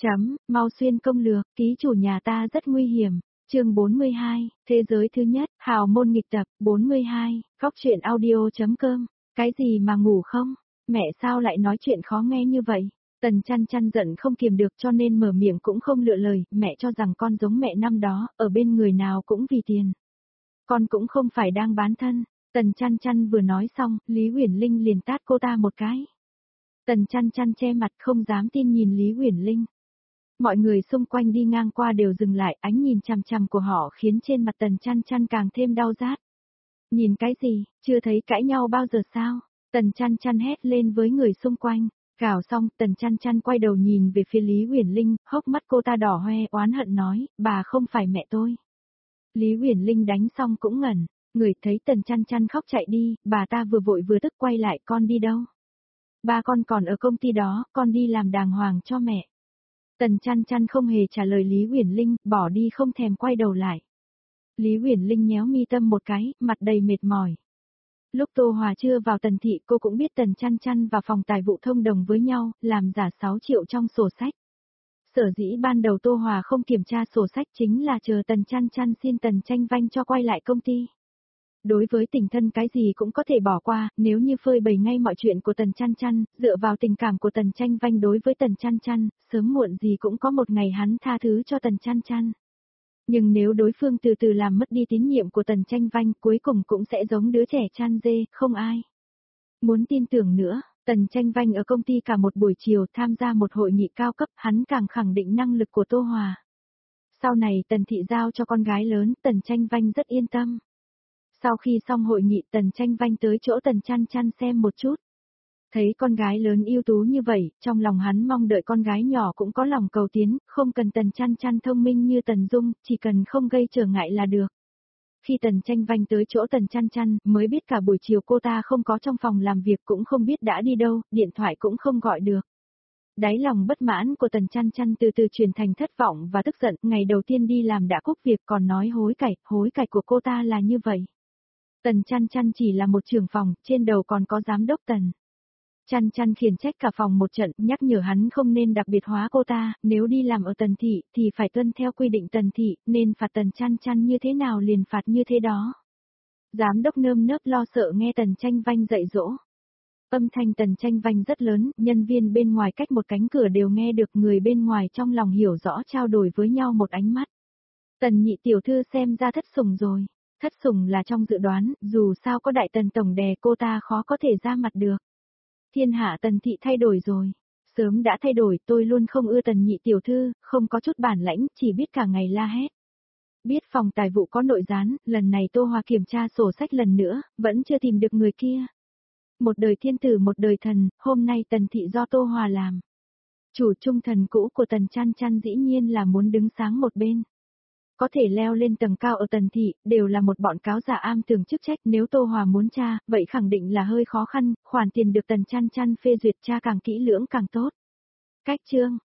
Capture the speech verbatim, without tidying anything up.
Chấm, mau xuyên công lược, ký chủ nhà ta rất nguy hiểm. Chương bốn mươi hai, thế giới thứ nhất, hào môn nghịch tập, bốn mươi hai, góc truyện audio.com, cái gì mà ngủ không? Mẹ sao lại nói chuyện khó nghe như vậy? Tần Chăn Chăn giận không kiềm được cho nên mở miệng cũng không lựa lời, mẹ cho rằng con giống mẹ năm đó, ở bên người nào cũng vì tiền. Con cũng không phải đang bán thân. Tần Chăn Chăn vừa nói xong, Lý Uyển Linh liền tát cô ta một cái. Tần Chăn Chăn che mặt không dám tin nhìn Lý Uyển Linh. Mọi người xung quanh đi ngang qua đều dừng lại, ánh nhìn chằm chằm của họ khiến trên mặt Tần Chăn Chăn càng thêm đau rát. Nhìn cái gì, chưa thấy cãi nhau bao giờ sao? Tần Chăn Chăn hét lên với người xung quanh. Gào xong, Tần Chăn Chăn quay đầu nhìn về phía Lý Uyển Linh, hốc mắt cô ta đỏ hoe, oán hận nói, bà không phải mẹ tôi. Lý Uyển Linh đánh xong cũng ngẩn, người thấy Tần Chăn Chăn khóc chạy đi, bà ta vừa vội vừa tức quay lại, con đi đâu? Ba con còn ở công ty đó, con đi làm đàng hoàng cho mẹ. Tần Chăn Chăn không hề trả lời Lý Uyển Linh, bỏ đi không thèm quay đầu lại. Lý Uyển Linh nhéo mi tâm một cái, mặt đầy mệt mỏi. Lúc Tô Hòa chưa vào Tần thị, cô cũng biết Tần Chăn Chăn và phòng tài vụ thông đồng với nhau, làm giả sáu triệu trong sổ sách. Sở dĩ ban đầu Tô Hòa không kiểm tra sổ sách chính là chờ Tần Chăn Chăn xin Tần Tranh Vanh cho quay lại công ty. Đối với tình thân cái gì cũng có thể bỏ qua, nếu như phơi bày ngay mọi chuyện của Tần Chăn Chăn, dựa vào tình cảm của Tần Tranh Vanh đối với Tần Chăn Chăn, sớm muộn gì cũng có một ngày hắn tha thứ cho Tần Chăn Chăn. Nhưng nếu đối phương từ từ làm mất đi tín nhiệm của Tần Tranh Vanh, cuối cùng cũng sẽ giống đứa trẻ chăn dê, không ai muốn tin tưởng nữa. Tần Tranh Vanh ở công ty cả một buổi chiều tham gia một hội nghị cao cấp, hắn càng khẳng định năng lực của Tô Hòa. Sau này Tần thị giao cho con gái lớn, Tần Tranh Vanh rất yên tâm. Sau khi xong hội nghị, Tần Tranh Vanh tới chỗ Tần Chăn Chăn xem một chút. Thấy con gái lớn ưu tú như vậy, trong lòng hắn mong đợi con gái nhỏ cũng có lòng cầu tiến, không cần Tần Chăn Chăn thông minh như Tần Dung, chỉ cần không gây trở ngại là được. Khi Tần Tranh Vanh tới chỗ Tần Chăn Chăn, mới biết cả buổi chiều cô ta không có trong phòng làm việc, cũng không biết đã đi đâu, điện thoại cũng không gọi được. Đáy lòng bất mãn của Tần Chăn Chăn từ từ chuyển thành thất vọng và tức giận, ngày đầu tiên đi làm đã cúp việc còn nói hối cải, hối cải của cô ta là như vậy. Tần Chăn Chăn chỉ là một trưởng phòng, trên đầu còn có giám đốc Tần. Chăn Chăn khiển trách cả phòng một trận, nhắc nhở hắn không nên đặc biệt hóa cô ta, nếu đi làm ở Tần thị thì phải tuân theo quy định Tần thị, nên phạt Tần Chăn Chăn như thế nào liền phạt như thế đó. Giám đốc nơm nớp lo sợ nghe Tần Tranh Vanh dạy dỗ. Âm thanh Tần Tranh Vanh rất lớn, nhân viên bên ngoài cách một cánh cửa đều nghe được, người bên ngoài trong lòng hiểu rõ trao đổi với nhau một ánh mắt. Tần nhị tiểu thư xem ra thất sủng rồi. Thất sủng là trong dự đoán, dù sao có đại Tần tổng đè cô ta khó có thể ra mặt được. Thiên hạ Tần thị thay đổi rồi. Sớm đã thay đổi, tôi luôn không ưa Tần nhị tiểu thư, không có chút bản lãnh, chỉ biết cả ngày la hét. Biết phòng tài vụ có nội gián, lần này Tô Hòa kiểm tra sổ sách lần nữa, vẫn chưa tìm được người kia. Một đời thiên tử một đời thần, hôm nay Tần thị do Tô Hòa làm. Chủ trung thần cũ của Tần Chăn Chăn dĩ nhiên là muốn đứng sáng một bên. Có thể leo lên tầng cao ở Tần thị, đều là một bọn cáo giả am tường chức trách, nếu Tô Hòa muốn tra, vậy khẳng định là hơi khó khăn, khoản tiền được Tần Chăn Chăn phê duyệt tra càng kỹ lưỡng càng tốt. Cách chương,